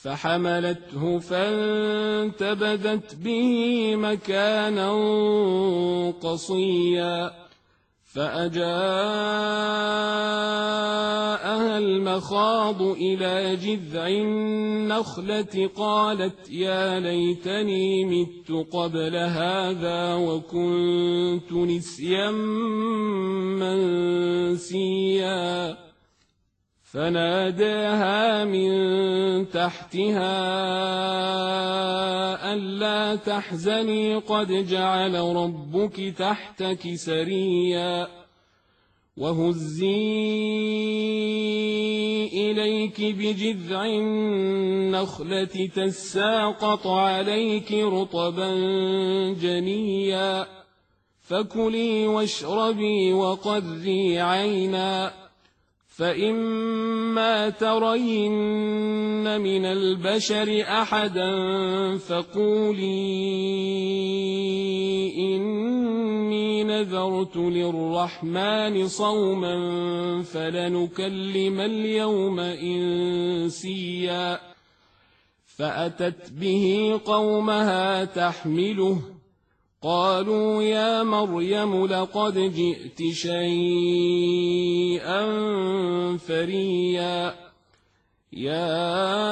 فحملته فانتبذت به مكانا قصيا فأجاءها المخاض إلى جذع النخلة قالت يا ليتني مت قبل هذا وكنت نسيا منسيا فناداها من تحتها ألا تحزني قد جعل ربك تحتك سريا وهزي إليك بجذع النخلة تساقط عليك رطبا جنيا فكلي واشربي وقري عينا فإما ترين من البشر أحدا فقولي إني نذرت للرحمن صوما فلنكلم اليوم إنسيا فأتت به قومها تحمله قالوا يا مريم لقد جئت شيئا فريا يا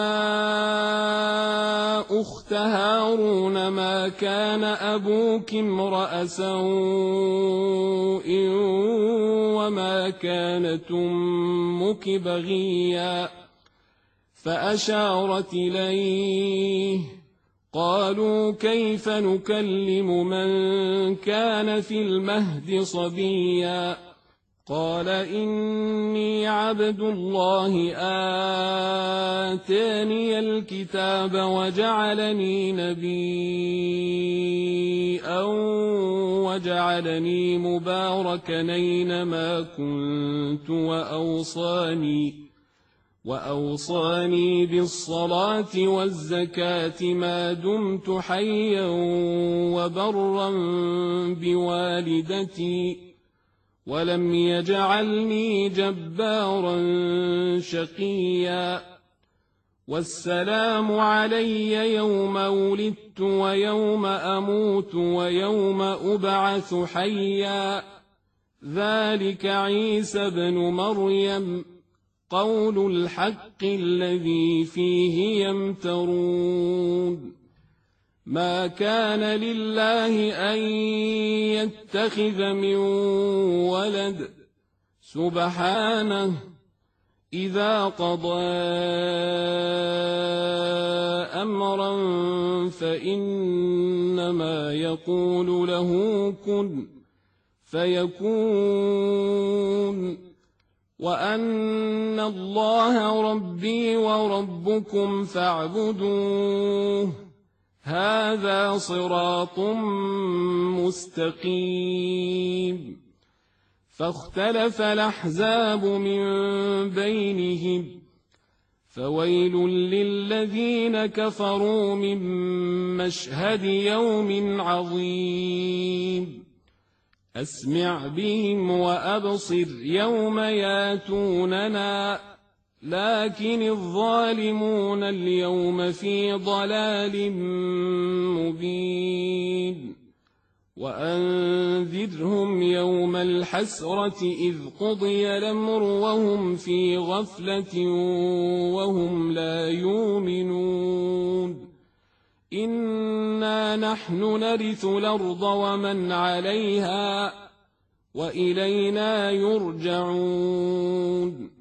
أخت هارون ما كان أبوك امرأ سوء وما كانت أمك بغيا فأشارت إليه قالوا كيف نكلم من كان في المهد صبيا قال إني عبد الله آتاني الكتاب وجعلني نبيا وجعلني مباركا أينما كنت وأوصاني بالصلاة والزكاة ما دمت حيا وبرا بوالدتي ولم يجعلني جبارا شقيا والسلام علي يوم ولدت ويوم أموت ويوم أبعث حيا ذلك عيسى بن مريم قول الحق الذي فيه يمترون ما كان لله أن يتخذ من ولد سبحانه إذا قضى أمرا فإنما يقول له كن فيكون وأن الله ربي وربكم فاعبدوه هذا صراط مستقيم فاختلف الأحزاب من بينهم فويل للذين كفروا من مشهد يوم عظيم أسمع بهم وأبصر يوم ياتوننا لكن الظالمون اليوم في ضلال مبين وأنذرهم يوم الحسرة إذ قضي الأمر وهم في غفلة وهم لا يؤمنون إنا نحن نرث الأرض ومن عليها وإلينا يرجعون